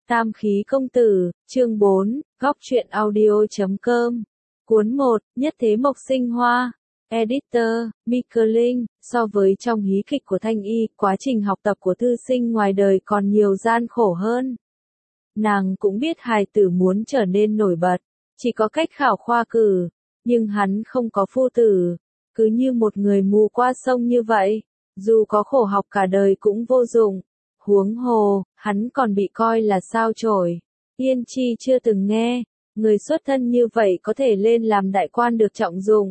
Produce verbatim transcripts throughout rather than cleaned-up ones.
Tam khí công tử, chương bốn, góc truyện audio chấm com. Cuốn một, Nhất thế mộc sinh hoa. Editor, Mika Linh. So với trong hí kịch của Thanh Y, quá trình học tập của thư sinh ngoài đời còn nhiều gian khổ hơn. Nàng cũng biết hài tử muốn trở nên nổi bật, chỉ có cách khảo khoa cử, nhưng hắn không có phu tử, cứ như một người mù qua sông như vậy, dù có khổ học cả đời cũng vô dụng. Huống hồ, hắn còn bị coi là sao chổi. Yên Chi chưa từng nghe, người xuất thân như vậy có thể lên làm đại quan được trọng dụng.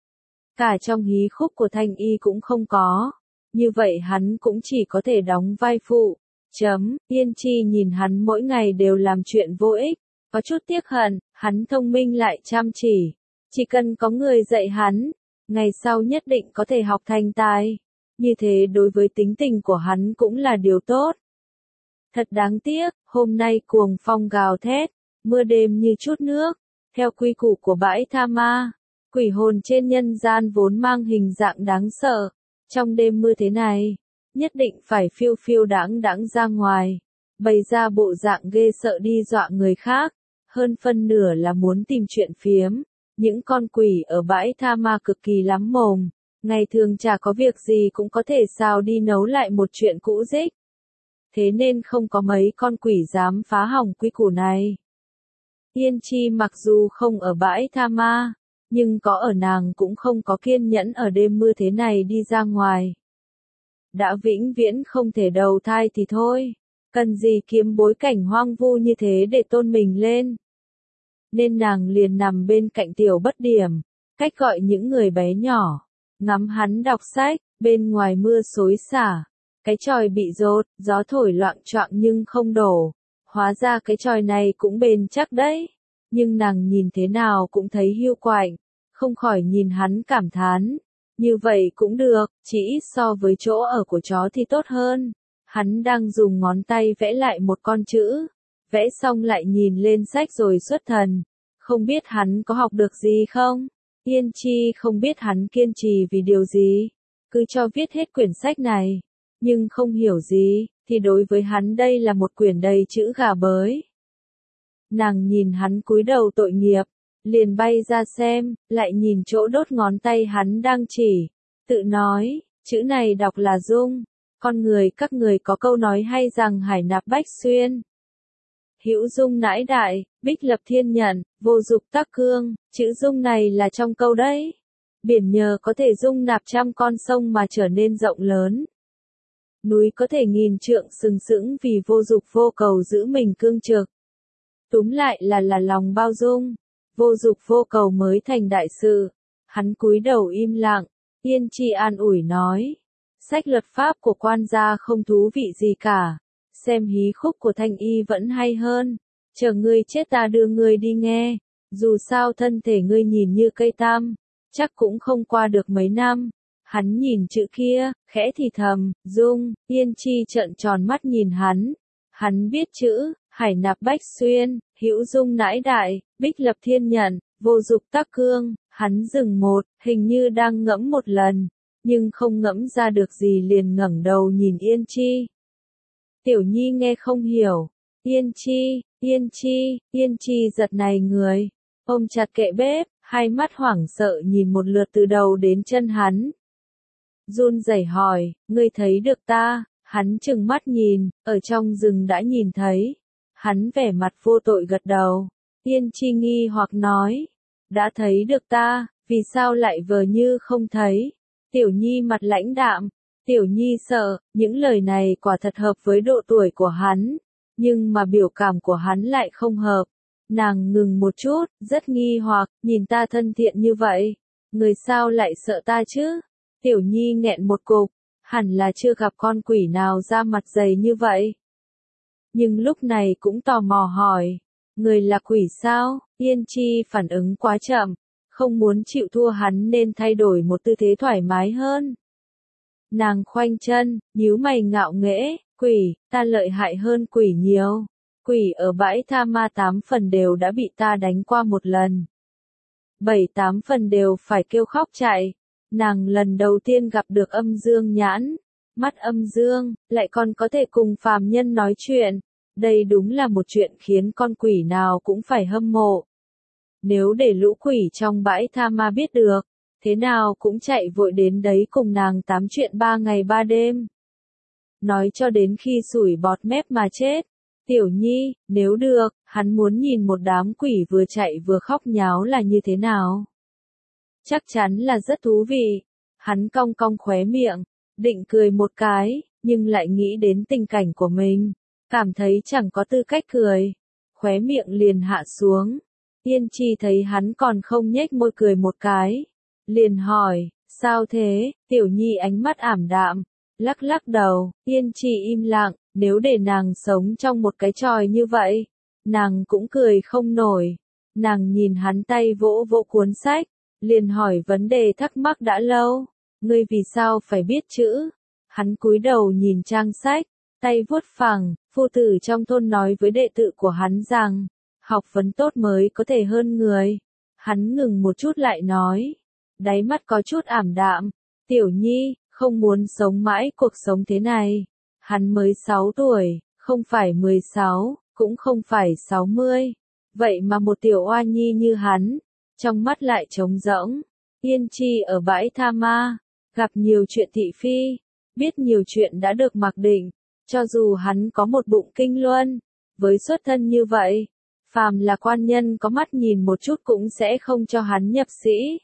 Cả trong hí khúc của Thanh Y cũng không có. Như vậy hắn cũng chỉ có thể đóng vai phụ. Chấm, Yên Chi nhìn hắn mỗi ngày đều làm chuyện vô ích, có chút tiếc hận, hắn thông minh lại chăm chỉ. Chỉ cần có người dạy hắn, ngày sau nhất định có thể học thành tài. Như thế đối với tính tình của hắn cũng là điều tốt. Thật đáng tiếc, hôm nay cuồng phong gào thét, mưa đêm như chút nước. Theo quy củ của bãi tha ma, quỷ hồn trên nhân gian vốn mang hình dạng đáng sợ. Trong đêm mưa thế này, nhất định phải phiêu phiêu đãng đãng ra ngoài, bày ra bộ dạng ghê sợ đi dọa người khác. Hơn phân nửa là muốn tìm chuyện phiếm. Những con quỷ ở bãi tha ma cực kỳ lắm mồm. Ngày thường chả có việc gì cũng có thể xào đi nấu lại một chuyện cũ rích. Thế nên không có mấy con quỷ dám phá hỏng quy củ này. Yên Chi mặc dù không ở bãi tha ma, nhưng có ở nàng cũng không có kiên nhẫn ở đêm mưa thế này đi ra ngoài. Đã vĩnh viễn không thể đầu thai thì thôi, cần gì kiếm bối cảnh hoang vu như thế để tôn mình lên. Nên nàng liền nằm bên cạnh Tiểu Bất Điểm, cách gọi những người bé nhỏ. Ngắm hắn đọc sách, bên ngoài mưa xối xả, cái chòi bị dột, gió thổi loạng choạng nhưng không đổ. Hóa ra cái chòi này cũng bền chắc đấy, nhưng nàng nhìn thế nào cũng thấy hiu quạnh, không khỏi nhìn hắn cảm thán. Như vậy cũng được, chỉ ít so với chỗ ở của chó thì tốt hơn. Hắn đang dùng ngón tay vẽ lại một con chữ, vẽ xong lại nhìn lên sách rồi xuất thần. Không biết hắn có học được gì không? Yên Chi không biết hắn kiên trì vì điều gì, cứ cho viết hết quyển sách này, nhưng không hiểu gì, thì đối với hắn đây là một quyển đầy chữ gà bới. Nàng nhìn hắn cúi đầu tội nghiệp, liền bay ra xem, lại nhìn chỗ đốt ngón tay hắn đang chỉ, tự nói, chữ này đọc là dung, con người các người có câu nói hay rằng hải nạp bách xuyên. Hữu dung nãi đại, bích lập thiên nhận, vô dục tác cương, chữ dung này là trong câu đấy. Biển nhờ có thể dung nạp trăm con sông mà trở nên rộng lớn. Núi có thể nghìn trượng sừng sững vì vô dục vô cầu giữ mình cương trực. Túm lại là là lòng bao dung, vô dục vô cầu mới thành đại sự. Hắn cúi đầu im lặng, Yên Chi an ủi nói. Sách luật pháp của quan gia không thú vị gì cả. Xem hí khúc của Thanh Y vẫn hay hơn. Chờ ngươi chết ta đưa ngươi đi nghe. Dù sao thân thể ngươi nhìn như cây tam, chắc cũng không qua được mấy năm. Hắn nhìn chữ kia, khẽ thì thầm, dung. Yên Chi trợn tròn mắt nhìn hắn. Hắn biết chữ, hải nạp bách xuyên, hữu dung nãi đại, bích lập thiên nhận, vô dục tác cương. Hắn dừng một, hình như đang ngẫm một lần, nhưng không ngẫm ra được gì liền ngẩng đầu nhìn Yên Chi. Tiểu Nhi nghe không hiểu. Yên Chi, Yên Chi, Yên Chi giật này người, ôm chặt kệ bếp, hai mắt hoảng sợ nhìn một lượt từ đầu đến chân hắn. Run rẩy hỏi, ngươi thấy được ta? Hắn trừng mắt nhìn, ở trong rừng đã nhìn thấy. Hắn vẻ mặt vô tội gật đầu. Yên Chi nghi hoặc nói, đã thấy được ta, vì sao lại vờ như không thấy? Tiểu Nhi mặt lãnh đạm. Tiểu Nhi sợ, những lời này quả thật hợp với độ tuổi của hắn, nhưng mà biểu cảm của hắn lại không hợp. Nàng ngừng một chút, rất nghi hoặc, nhìn ta thân thiện như vậy, người sao lại sợ ta chứ? Tiểu Nhi nghẹn một cục, hẳn là chưa gặp con quỷ nào ra mặt dày như vậy. Nhưng lúc này cũng tò mò hỏi, người là quỷ sao? Yên Chi phản ứng quá chậm, không muốn chịu thua hắn nên thay đổi một tư thế thoải mái hơn. Nàng khoanh chân, nhíu mày ngạo nghễ, quỷ, ta lợi hại hơn quỷ nhiều. Quỷ ở bãi tha ma tám phần đều đã bị ta đánh qua một lần. Bảy tám phần đều phải kêu khóc chạy. Nàng lần đầu tiên gặp được âm dương nhãn. Mắt âm dương, lại còn có thể cùng phàm nhân nói chuyện. Đây đúng là một chuyện khiến con quỷ nào cũng phải hâm mộ. Nếu để lũ quỷ trong bãi tha ma biết được, thế nào cũng chạy vội đến đấy cùng nàng tám chuyện ba ngày ba đêm. Nói cho đến khi sủi bọt mép mà chết. Tiểu Nhi, nếu được, hắn muốn nhìn một đám quỷ vừa chạy vừa khóc nháo là như thế nào. Chắc chắn là rất thú vị. Hắn cong cong khóe miệng, định cười một cái, nhưng lại nghĩ đến tình cảnh của mình, cảm thấy chẳng có tư cách cười. Khóe miệng liền hạ xuống. Yên Chi thấy hắn còn không nhếch môi cười một cái. Liền hỏi, sao thế? Tiểu Nhi ánh mắt ảm đạm, lắc lắc đầu. Yên Chi im lặng, nếu để nàng sống trong một cái tròi như vậy, nàng cũng cười không nổi. Nàng nhìn hắn tay vỗ vỗ cuốn sách, liền hỏi vấn đề thắc mắc đã lâu. Ngươi vì sao phải biết chữ? Hắn cúi đầu nhìn trang sách, tay vuốt phẳng. Phu tử trong thôn nói với đệ tử của hắn rằng, học vấn tốt mới có thể hơn người. Hắn ngừng một chút lại nói, đáy mắt có chút ảm đạm. Tiểu Nhi, không muốn sống mãi cuộc sống thế này. Hắn mới sáu tuổi, không phải mười sáu, cũng không phải sáu mươi. Vậy mà một tiểu oa nhi như hắn, trong mắt lại trống rỗng. Yên Chi ở bãi tha ma, gặp nhiều chuyện thị phi, biết nhiều chuyện đã được mặc định. Cho dù hắn có một bụng kinh luân, với xuất thân như vậy, phàm là quan nhân có mắt nhìn một chút cũng sẽ không cho hắn nhập sĩ.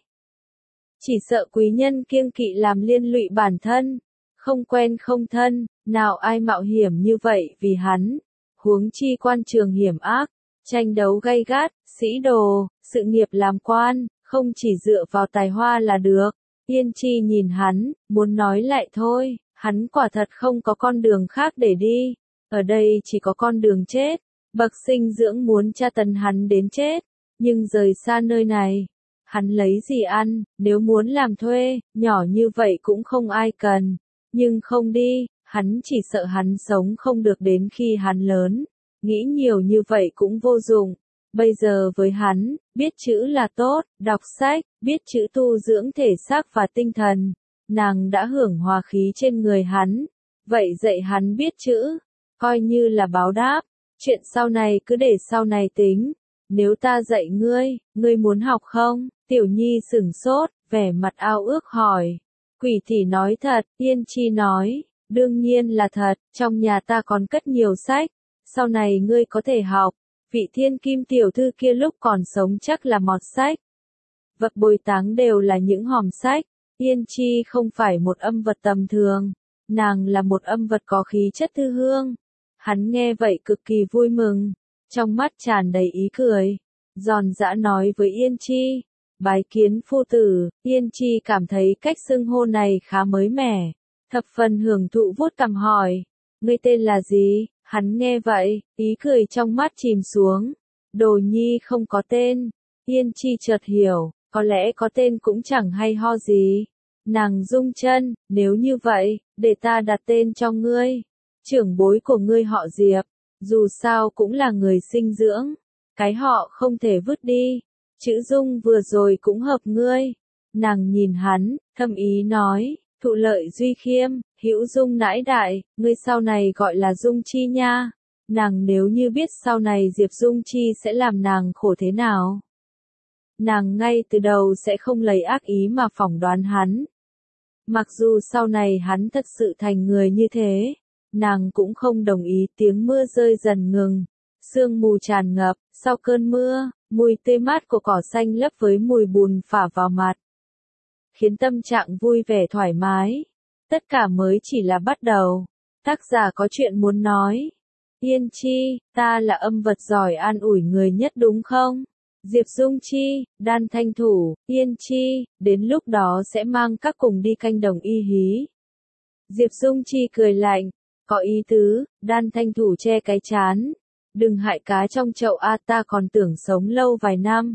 Chỉ sợ quý nhân kiêng kỵ làm liên lụy bản thân, không quen không thân, nào ai mạo hiểm như vậy vì hắn. Huống chi quan trường hiểm ác, tranh đấu gay gắt, sĩ đồ, sự nghiệp làm quan, không chỉ dựa vào tài hoa là được. Yên Chi nhìn hắn, muốn nói lại thôi, hắn quả thật không có con đường khác để đi. Ở đây chỉ có con đường chết. Bậc sinh dưỡng muốn tra tấn hắn đến chết, nhưng rời xa nơi này, hắn lấy gì ăn? Nếu muốn làm thuê, nhỏ như vậy cũng không ai cần, nhưng không đi, hắn chỉ sợ hắn sống không được đến khi hắn lớn. Nghĩ nhiều như vậy cũng vô dụng. Bây giờ với hắn, biết chữ là tốt, đọc sách, biết chữ tu dưỡng thể xác và tinh thần. Nàng đã hưởng hòa khí trên người hắn, vậy dạy hắn biết chữ, coi như là báo đáp. Chuyện sau này cứ để sau này tính. Nếu ta dạy ngươi, ngươi muốn học không? Tiểu Nhi sửng sốt, vẻ mặt ao ước hỏi. Quỷ thì nói thật, Yên Chi nói, đương nhiên là thật, trong nhà ta còn cất nhiều sách, sau này ngươi có thể học. Vị thiên kim tiểu thư kia lúc còn sống chắc là mọt sách. Vật bồi táng đều là những hòm sách. Yên Chi không phải một âm vật tầm thường, nàng là một âm vật có khí chất thư hương. Hắn nghe vậy cực kỳ vui mừng, trong mắt tràn đầy ý cười, giòn giã nói với Yên Chi, bái kiến phu tử. Yên Chi cảm thấy cách xưng hô này khá mới mẻ, thập phần hưởng thụ vuốt cằm hỏi, ngươi tên là gì? Hắn nghe vậy, ý cười trong mắt chìm xuống, Đồ Nhi không có tên. Yên Chi chợt hiểu, có lẽ có tên cũng chẳng hay ho gì. Nàng rung chân, nếu như vậy, để ta đặt tên cho ngươi. Trưởng bối của ngươi họ Diệp, dù sao cũng là người sinh dưỡng, cái họ không thể vứt đi. Chữ Dung vừa rồi cũng hợp ngươi. Nàng nhìn hắn, thâm ý nói, thụ lợi duy khiêm, hữu dung nãi đại, ngươi sau này gọi là Dung Chi nha. Nàng nếu như biết sau này Diệp Dung Chi sẽ làm nàng khổ thế nào, nàng ngay từ đầu sẽ không lấy ác ý mà phỏng đoán hắn. Mặc dù sau này hắn thật sự thành người như thế, nàng cũng không đồng ý. Tiếng mưa rơi dần ngừng, sương mù tràn ngập, sau cơn mưa, mùi tươi mát của cỏ xanh lấp với mùi bùn phả vào mặt, khiến tâm trạng vui vẻ thoải mái. Tất cả mới chỉ là bắt đầu. Tác giả có chuyện muốn nói. Yên Chi, ta là âm vật giỏi an ủi người nhất đúng không? Diệp Dung Chi, Đan Thanh Thủ, Yên Chi, đến lúc đó sẽ mang các cùng đi canh đồng y hí. Diệp Dung Chi cười lạnh, có ý tứ. Đan Thanh Thủ che cái chán, đừng hại cá trong chậu a, ta còn tưởng sống lâu vài năm.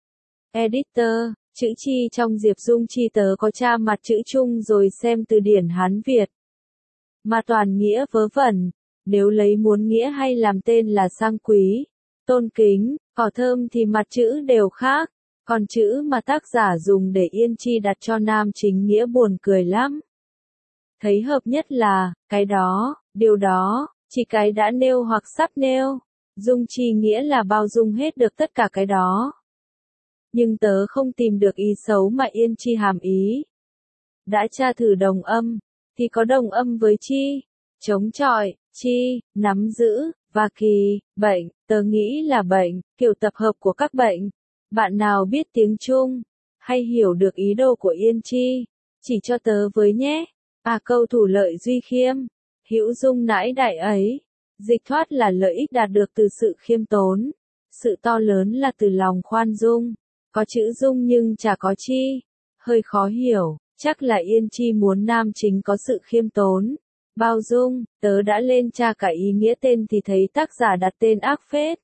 Editor, chữ Chi trong Diệp Dung Chi tớ có tra mặt chữ Trung rồi xem từ điển Hán Việt, mà toàn nghĩa vớ vẩn. Nếu lấy muốn nghĩa hay làm tên là sang quý, tôn kính, cỏ thơm thì mặt chữ đều khác, còn chữ mà tác giả dùng để Yên Chi đặt cho nam chính nghĩa buồn cười lắm. Thấy hợp nhất là, cái đó, điều đó, Chỉ cái đã nêu hoặc sắp nêu. Dung chi nghĩa là bao dung hết được tất cả cái đó. Nhưng tớ không tìm được ý xấu mà yên chi hàm ý. Đã tra thử đồng âm, thì có đồng âm với chi, chống chọi, chi, nắm giữ, và kỳ, bệnh, tớ nghĩ là bệnh, kiểu tập hợp của các bệnh. Bạn nào biết tiếng Trung, hay hiểu được ý đồ của yên chi, chỉ cho tớ với nhé. À câu thủ lợi duy khiêm, hữu dung nãi đại ấy. Dịch thoát là lợi ích đạt được từ sự khiêm tốn. Sự to lớn là từ lòng khoan dung. Có chữ dung nhưng chả có chi. Hơi khó hiểu, chắc là yên chi muốn nam chính có sự khiêm tốn. Bao dung, tớ đã lên tra cả ý nghĩa tên thì thấy tác giả đặt tên ác phết.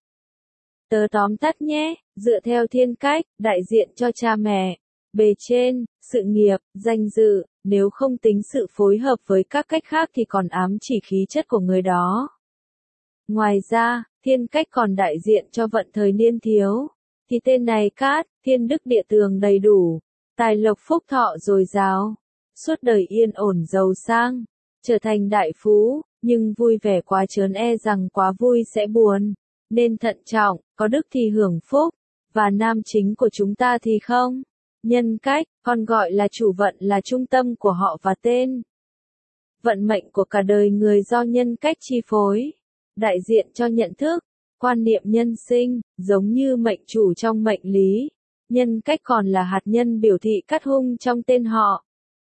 Tớ tóm tắt nhé, dựa theo thiên cách, đại diện cho cha mẹ, bề trên, sự nghiệp, danh dự, nếu không tính sự phối hợp với các cách khác thì còn ám chỉ khí chất của người đó. Ngoài ra, thiên cách còn đại diện cho vận thời niên thiếu, thì tên này cát, thiên đức địa tường đầy đủ, tài lộc phúc thọ dồi dào, suốt đời yên ổn giàu sang, trở thành đại phú, nhưng vui vẻ quá chớn e rằng quá vui sẽ buồn, nên thận trọng, có đức thì hưởng phúc, và nam chính của chúng ta thì không. Nhân cách, còn gọi là chủ vận là trung tâm của họ và tên. Vận mệnh của cả đời người do nhân cách chi phối, đại diện cho nhận thức, quan niệm nhân sinh, giống như mệnh chủ trong mệnh lý. Nhân cách còn là hạt nhân biểu thị cát hung trong tên họ.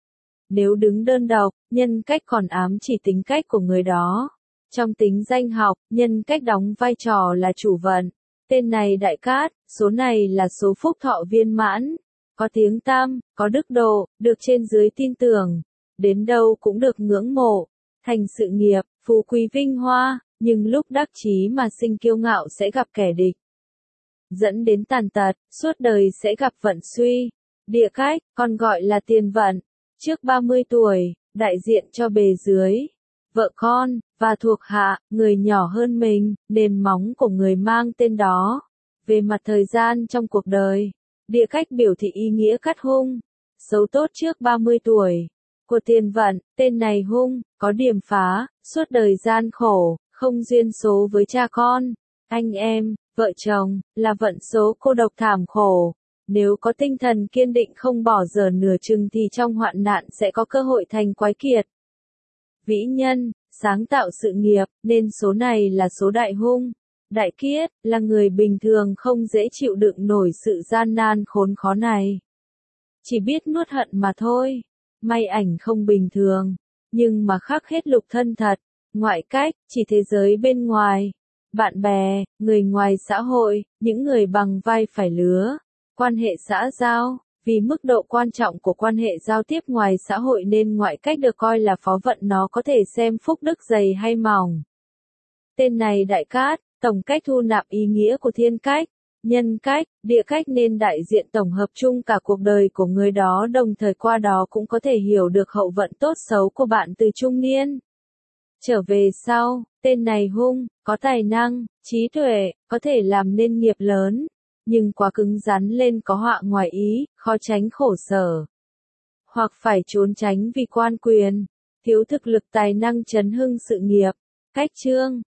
Nếu đứng đơn độc, nhân cách còn ám chỉ tính cách của người đó. Trong tính danh học, nhân cách đóng vai trò là chủ vận. Tên này đại cát, số này là số phúc thọ viên mãn. Có tiếng tăm, có đức độ, được trên dưới tin tưởng. Đến đâu cũng được ngưỡng mộ. Thành sự nghiệp, phú quý vinh hoa, nhưng lúc đắc chí mà sinh kiêu ngạo sẽ gặp kẻ địch. Dẫn đến tàn tật, suốt đời sẽ gặp vận suy. Địa cách, còn gọi là tiền vận. Trước ba mươi tuổi, đại diện cho bề dưới, vợ con, và thuộc hạ, người nhỏ hơn mình, nền móng của người mang tên đó. Về mặt thời gian trong cuộc đời, địa cách biểu thị ý nghĩa cát hung, xấu tốt trước ba mươi tuổi. Của tiền vận, tên này hung, có điểm phá, suốt đời gian khổ, không duyên số với cha con, anh em, vợ chồng, là vận số cô độc thảm khổ. Nếu có tinh thần kiên định không bỏ dở nửa chừng thì trong hoạn nạn sẽ có cơ hội thành quái kiệt. Vĩ nhân, sáng tạo sự nghiệp, nên số này là số đại hung. Đại kiết, là người bình thường không dễ chịu đựng nổi sự gian nan khốn khó này. Chỉ biết nuốt hận mà thôi. May ảnh không bình thường, nhưng mà khắc hết lục thân thật. Ngoại cách, chỉ thế giới bên ngoài. Bạn bè, người ngoài xã hội, những người bằng vai phải lứa. Quan hệ xã giao, vì mức độ quan trọng của quan hệ giao tiếp ngoài xã hội nên ngoại cách được coi là phó vận, nó có thể xem phúc đức dày hay mỏng. Tên này đại cát, tổng cách thu nạp ý nghĩa của thiên cách, nhân cách, địa cách nên đại diện tổng hợp chung cả cuộc đời của người đó, đồng thời qua đó cũng có thể hiểu được hậu vận tốt xấu của bạn từ trung niên trở về sau. Tên này hung, có tài năng, trí tuệ, có thể làm nên nghiệp lớn. Nhưng quá cứng rắn lên có họa ngoài ý, khó tránh khổ sở. Hoặc phải trốn tránh vì quan quyền, thiếu thực lực tài năng chấn hưng sự nghiệp. Cách chương